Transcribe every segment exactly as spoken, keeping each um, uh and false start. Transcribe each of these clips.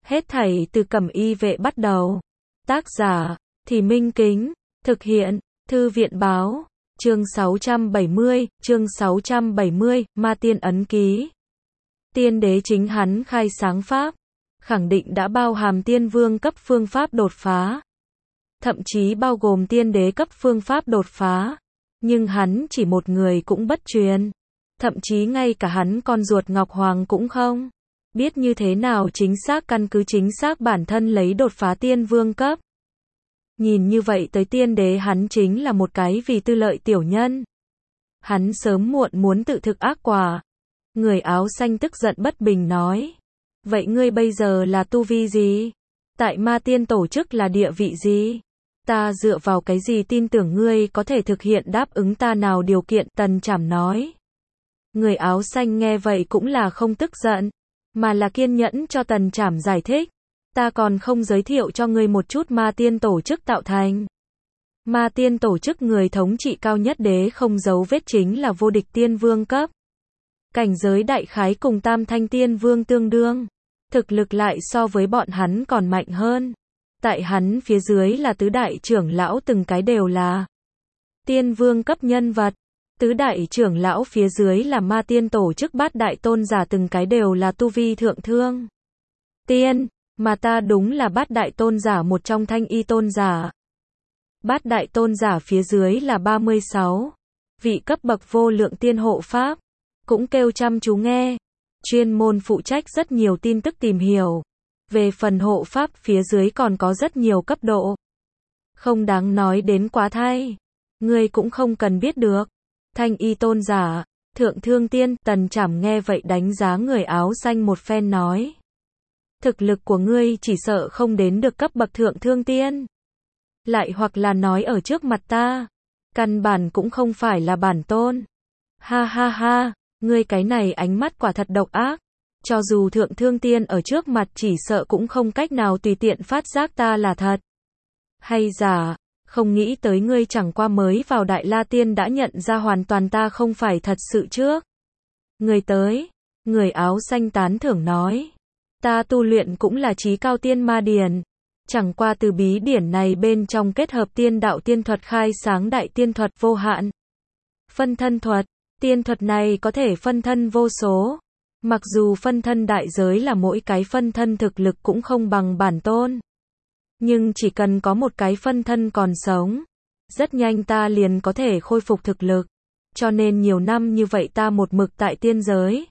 Hết thảy từ Cẩm Y Vệ bắt đầu. Tác giả, Thì Minh Kính. Thực hiện, Thư viện Báo. Chương sáu trăm bảy mươi, chương sáu trăm bảy mươi, Ma Tiên Ấn Ký. Tiên đế chính hắn khai sáng pháp, khẳng định đã bao hàm tiên vương cấp phương pháp đột phá. Thậm chí bao gồm tiên đế cấp phương pháp đột phá. Nhưng hắn chỉ một người cũng bất truyền. Thậm chí ngay cả hắn con ruột Ngọc Hoàng cũng không biết như thế nào chính xác căn cứ chính xác bản thân lấy đột phá tiên vương cấp. Nhìn như vậy tới tiên đế hắn chính là một cái vì tư lợi tiểu nhân. Hắn sớm muộn muốn tự thực ác quả. Người áo xanh tức giận bất bình nói. Vậy ngươi bây giờ là tu vi gì? Tại ma tiên tổ chức là địa vị gì? Ta dựa vào cái gì tin tưởng ngươi có thể thực hiện đáp ứng ta nào điều kiện? Tần Trảm nói. Người áo xanh nghe vậy cũng là không tức giận, mà là kiên nhẫn cho Tần Trảm giải thích. Ta còn không giới thiệu cho ngươi một chút ma tiên tổ chức tạo thành. Ma tiên tổ chức người thống trị cao nhất đế không giấu vết chính là vô địch tiên vương cấp. Cảnh giới đại khái cùng tam thanh tiên vương tương đương. Thực lực lại so với bọn hắn còn mạnh hơn. Tại hắn phía dưới là tứ đại trưởng lão từng cái đều là tiên vương cấp nhân vật. Tứ đại trưởng lão phía dưới là ma tiên tổ chức bát đại tôn giả từng cái đều là tu vi thượng thương tiên, mà ta đúng là bát đại tôn giả một trong thanh y tôn giả. Bát đại tôn giả phía dưới là ba mươi sáu vị cấp bậc vô lượng tiên hộ pháp, cũng kêu chăm chú nghe, chuyên môn phụ trách rất nhiều tin tức tìm hiểu. Về phần hộ pháp phía dưới còn có rất nhiều cấp độ. Không đáng nói đến quá thay. Ngươi cũng không cần biết được. Thanh y tôn giả, thượng thương tiên, Tần Trảm nghe vậy đánh giá người áo xanh một phen nói. Thực lực của ngươi chỉ sợ không đến được cấp bậc thượng thương tiên. Lại hoặc là nói ở trước mặt ta, căn bản cũng không phải là bản tôn. Ha ha ha, ngươi cái này ánh mắt quả thật độc ác. Cho dù thượng thương tiên ở trước mặt chỉ sợ cũng không cách nào tùy tiện phát giác ta là thật hay giả. Không nghĩ tới ngươi chẳng qua mới vào Đại La Tiên đã nhận ra hoàn toàn ta không phải thật sự trước. Người tới, người áo xanh tán thưởng nói. Ta tu luyện cũng là chí cao tiên ma điển. Chẳng qua từ bí điển này bên trong kết hợp tiên đạo tiên thuật khai sáng đại tiên thuật vô hạn. Phân thân thuật, tiên thuật này có thể phân thân vô số. Mặc dù phân thân đại giới là mỗi cái phân thân thực lực cũng không bằng bản tôn. Nhưng chỉ cần có một cái phân thân còn sống, rất nhanh ta liền có thể khôi phục thực lực. Cho nên nhiều năm như vậy ta một mực tại tiên giới.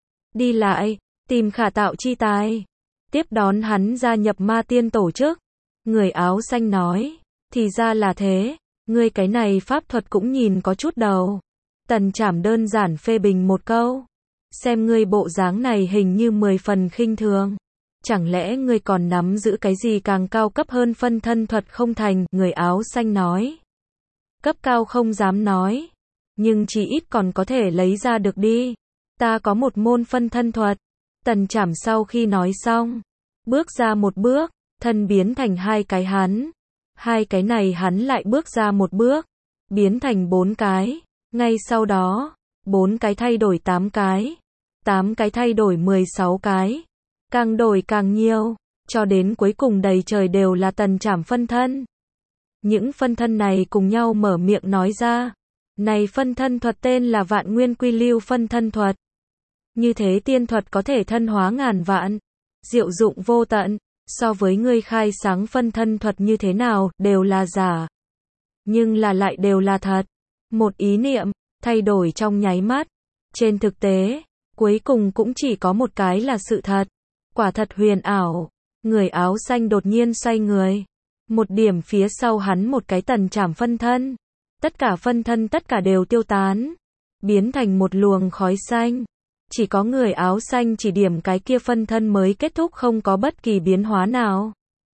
Đi lại, tìm khả tạo chi tài. Tiếp đón hắn gia nhập ma tiên tổ chức. Người áo xanh nói, thì ra là thế, ngươi cái này pháp thuật cũng nhìn có chút đầu. Tần Trảm đơn giản phê bình một câu. Xem ngươi bộ dáng này hình như mười phần khinh thường. Chẳng lẽ ngươi còn nắm giữ cái gì càng cao cấp hơn phân thân thuật không thành? Người áo xanh nói. Cấp cao không dám nói. Nhưng chỉ ít còn có thể lấy ra được đi. Ta có một môn phân thân thuật. Tần Trảm sau khi nói xong. Bước ra một bước. Thân biến thành hai cái hắn. Hai cái này hắn lại bước ra một bước. Biến thành bốn cái. Ngay sau đó. Bốn cái thay đổi tám cái. Tám cái thay đổi mười sáu cái. Càng đổi càng nhiều. Cho đến cuối cùng đầy trời đều là Tần Trảm phân thân. Những phân thân này cùng nhau mở miệng nói ra. Này phân thân thuật tên là Vạn Nguyên Quy Lưu phân thân thuật. Như thế tiên thuật có thể thân hóa ngàn vạn. Diệu dụng vô tận. So với ngươi khai sáng phân thân thuật như thế nào, đều là giả. Nhưng là lại đều là thật. Một ý niệm, thay đổi trong nháy mắt. Trên thực tế, cuối cùng cũng chỉ có một cái là sự thật. Quả thật huyền ảo. Người áo xanh đột nhiên xoay người. Một điểm phía sau hắn một cái Tần Trảm phân thân. Tất cả phân thân tất cả đều tiêu tán. Biến thành một luồng khói xanh. Chỉ có người áo xanh chỉ điểm cái kia phân thân mới kết thúc không có bất kỳ biến hóa nào.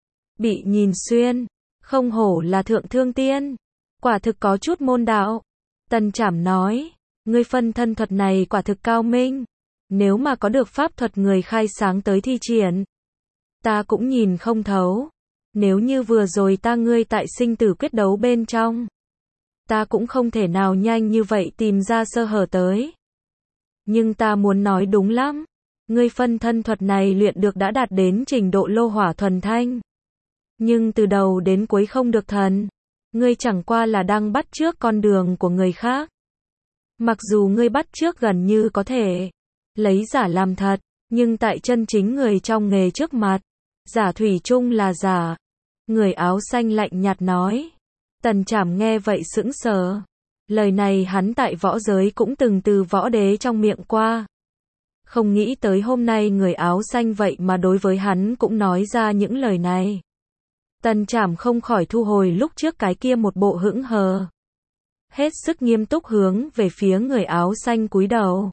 Bị nhìn xuyên. Không hổ là thượng thương tiên. Quả thực có chút môn đạo. Tần Trảm nói. Ngươi phân thân thuật này quả thực cao minh. Nếu mà có được pháp thuật người khai sáng tới thi triển. Ta cũng nhìn không thấu. Nếu như vừa rồi ta ngươi tại sinh tử quyết đấu bên trong. Ta cũng không thể nào nhanh như vậy tìm ra sơ hở tới. Nhưng ta muốn nói đúng lắm. ngươi phân thân thuật này luyện được đã đạt đến trình độ lô hỏa thuần thanh. Nhưng từ đầu đến cuối không được thần. Ngươi chẳng qua là đang bắt chước con đường của người khác. Mặc dù ngươi bắt chước gần như có thể lấy giả làm thật, nhưng tại chân chính người trong nghề trước mặt, giả thủy chung là giả. Người áo xanh lạnh nhạt nói. Tần Trảm nghe vậy sững sờ. Lời này hắn tại võ giới cũng từng từ võ đế trong miệng qua. Không nghĩ tới hôm nay người áo xanh vậy mà đối với hắn cũng nói ra những lời này. Tần Trảm không khỏi thu hồi lúc trước cái kia một bộ hững hờ. Hết sức nghiêm túc hướng về phía người áo xanh cúi đầu.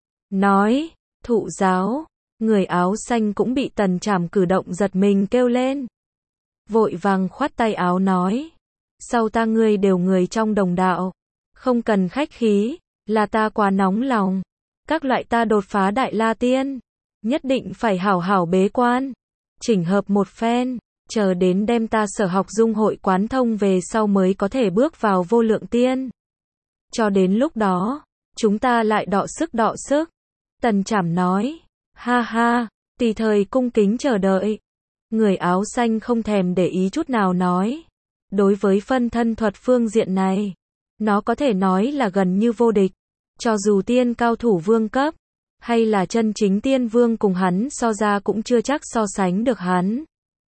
Nói, thụ giáo. Người áo xanh cũng bị Tần Trảm cử động giật mình kêu lên. Vội vàng khoát tay áo nói. Sau ta ngươi đều người trong đồng đạo. Không cần khách khí, là ta quá nóng lòng. Các loại ta đột phá đại la tiên. Nhất định phải hảo hảo bế quan. Chỉnh hợp một phen. Chờ đến đem ta sở học dung hội quán thông về sau mới có thể bước vào vô lượng tiên. Cho đến lúc đó, chúng ta lại đọ sức đọ sức. Tần Trảm nói. Ha ha, tùy thời cung kính chờ đợi. Người áo xanh không thèm để ý chút nào nói. Đối với phân thân thuật phương diện này, nó có thể nói là gần như vô địch. Cho dù tiên cao thủ vương cấp, hay là chân chính tiên vương cùng hắn so ra cũng chưa chắc so sánh được hắn.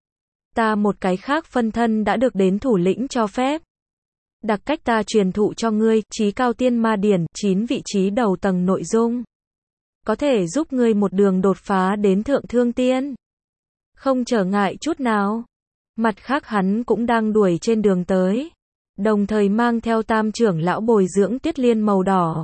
Ta một cái khác phân thân đã được đến thủ lĩnh cho phép. Đặc cách ta truyền thụ cho ngươi, chí cao tiên ma điển, chín vị trí đầu tầng nội dung. Có thể giúp ngươi một đường đột phá đến thượng thương tiên. Không trở ngại chút nào. Mặt khác hắn cũng đang đuổi trên đường tới. Đồng thời mang theo tam trưởng lão bồi dưỡng tuyết liên màu đỏ.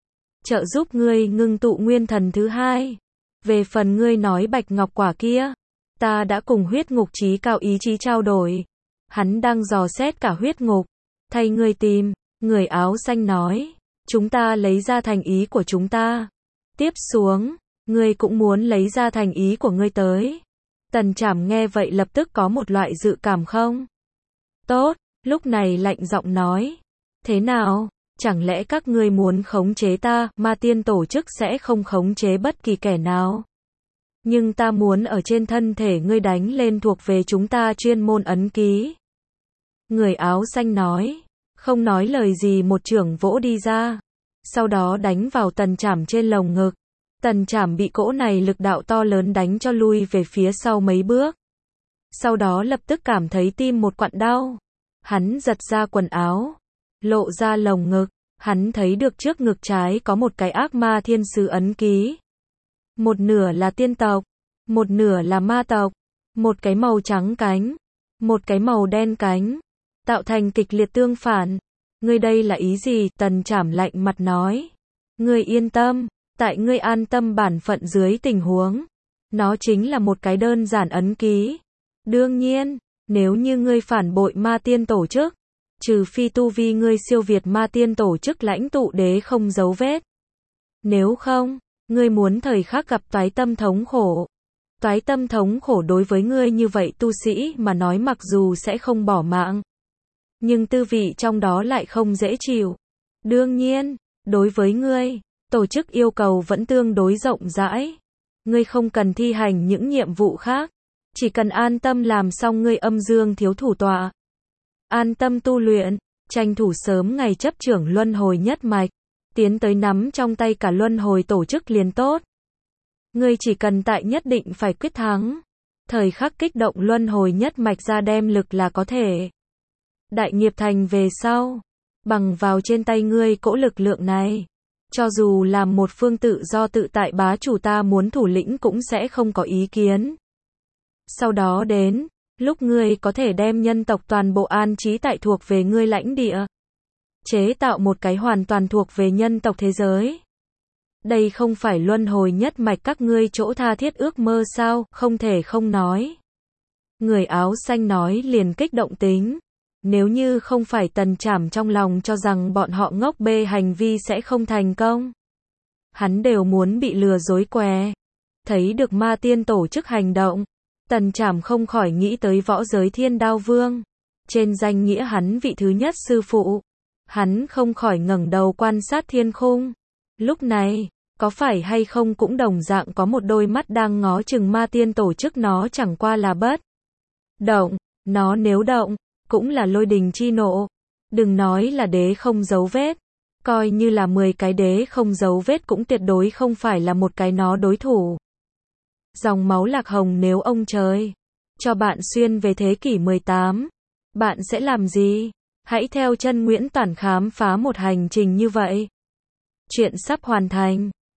Trợ giúp ngươi ngưng tụ nguyên thần thứ hai. Về phần ngươi nói bạch ngọc quả kia. Ta đã cùng huyết ngục chí cao ý chí trao đổi. Hắn đang dò xét cả huyết ngục. Thay ngươi tìm. Người áo xanh nói. Chúng ta lấy ra thành ý của chúng ta. Tiếp xuống. Ngươi cũng muốn lấy ra thành ý của ngươi tới. Tần Trảm nghe vậy lập tức có một loại dự cảm không? Tốt, lúc này lạnh giọng nói. Thế nào? Chẳng lẽ các ngươi muốn khống chế ta, ma tiên tổ chức sẽ không khống chế bất kỳ kẻ nào? Nhưng ta muốn ở trên thân thể ngươi đánh lên thuộc về chúng ta chuyên môn ấn ký. Người áo xanh nói. Không nói lời gì một chưởng vỗ đi ra. Sau đó đánh vào Tần Trảm trên lồng ngực. Tần Trảm bị cỗ này lực đạo to lớn đánh cho lui về phía sau mấy bước. Sau đó lập tức cảm thấy tim một quặn đau. Hắn giật ra quần áo. Lộ ra lồng ngực. Hắn thấy được trước ngực trái có một cái ác ma thiên sứ ấn ký. Một nửa là tiên tộc. Một nửa là ma tộc. Một cái màu trắng cánh. Một cái màu đen cánh. Tạo thành kịch liệt tương phản. Ngươi đây là ý gì? Tần Trảm lạnh mặt nói. Ngươi yên tâm. Tại ngươi an tâm bản phận dưới tình huống. Nó chính là một cái đơn giản ấn ký. Đương nhiên, nếu như ngươi phản bội ma tiên tổ chức, trừ phi tu vi ngươi siêu việt ma tiên tổ chức lãnh tụ đế không dấu vết. Nếu không, ngươi muốn thời khắc gặp toái tâm thống khổ. Toái tâm thống khổ đối với ngươi như vậy tu sĩ mà nói mặc dù sẽ không bỏ mạng. Nhưng tư vị trong đó lại không dễ chịu. Đương nhiên, đối với ngươi, tổ chức yêu cầu vẫn tương đối rộng rãi. Ngươi không cần thi hành những nhiệm vụ khác. Chỉ cần an tâm làm xong ngươi âm dương thiếu thủ tọa. An tâm tu luyện, tranh thủ sớm ngày chấp trưởng luân hồi nhất mạch. Tiến tới nắm trong tay cả luân hồi tổ chức liền tốt. Ngươi chỉ cần tại nhất định phải quyết thắng. Thời khắc kích động luân hồi nhất mạch ra đem lực là có thể. Đại nghiệp thành về sau. Bằng vào trên tay ngươi cỗ lực lượng này. Cho dù làm một phương tự do tự tại bá chủ ta muốn thủ lĩnh cũng sẽ không có ý kiến. Sau đó đến, lúc ngươi có thể đem nhân tộc toàn bộ an trí tại thuộc về ngươi lãnh địa. Chế tạo một cái hoàn toàn thuộc về nhân tộc thế giới. Đây không phải luân hồi nhất mạch các ngươi chỗ tha thiết ước mơ sao, không thể không nói. Người áo xanh nói liền kích động tính. Nếu như không phải Tần Trảm trong lòng cho rằng bọn họ ngốc bê hành vi sẽ không thành công. Hắn đều muốn bị lừa dối què. Thấy được ma tiên tổ chức hành động. Tần Trảm không khỏi nghĩ tới võ giới thiên đao vương. Trên danh nghĩa hắn vị thứ nhất sư phụ. Hắn không khỏi ngẩng đầu quan sát thiên khung. Lúc này, có phải hay không cũng đồng dạng có một đôi mắt đang ngó chừng ma tiên tổ chức, nó chẳng qua là bất động, nó nếu động, cũng là lôi đình chi nộ. Đừng nói là đế không dấu vết, coi như là mười cái đế không dấu vết cũng tuyệt đối không phải là một cái nó đối thủ. Dòng máu Lạc Hồng, nếu ông trời cho bạn xuyên về thế kỷ mười tám, bạn sẽ làm gì? Hãy theo chân Nguyễn Toản khám phá một hành trình như vậy. Chuyện sắp hoàn thành.